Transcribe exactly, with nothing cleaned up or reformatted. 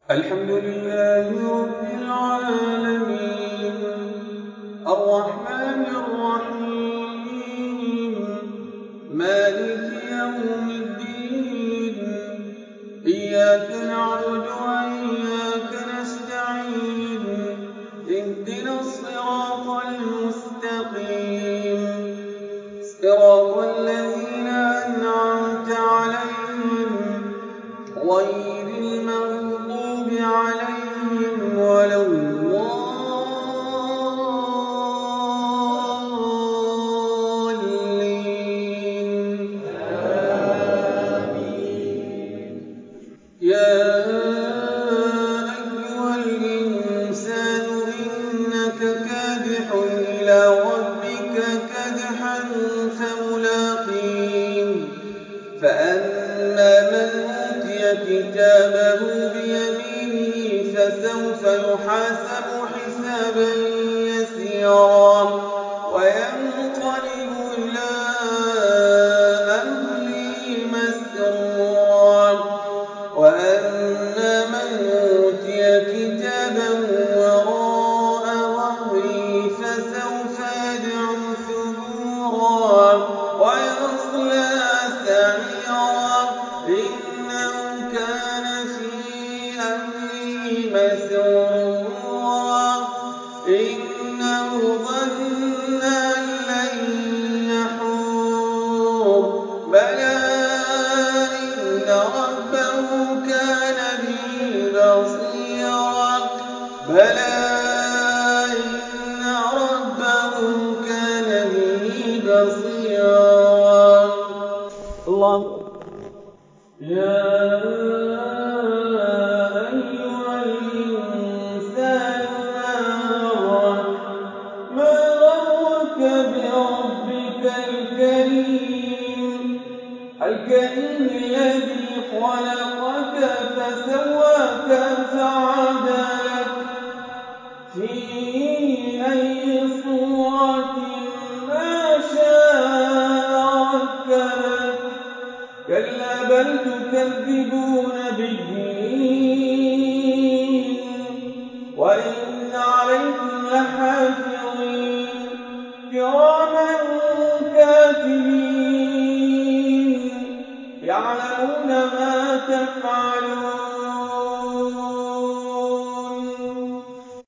الحمد لله رب العالمين الرحمن الرحيم مالك يوم الدين إياك نعبد وإياك نستعين اهدنا الصراط المستقيم صراط الذين أنعمت عليهم غير المغضوب عليهم ولا الضالين آمين. يا أيها الإنسان إنك كادح إلى ربك كدحا فملاقيه فأما من أوتي كتابه بيمينه فسوف يحاسب حسابا يسيرا وينقلب إلى أهله مسرورا وأما من أوتي كتابه وراء ظهره فسوف يدعو ثبورا ويصلى سعيرا إنه كان في أهله مسرورا إنه ظن أن لن يحور بلى إن ربه كان به بصيرا بلى إن ربه كان به بصيرا الله. يا أيها الإنسان ما غرك بربك الكريم الكريم الذي خلقك فسواك فعدلك في أي صورة ما شاء ركبك كلا بل تكذبون بالدين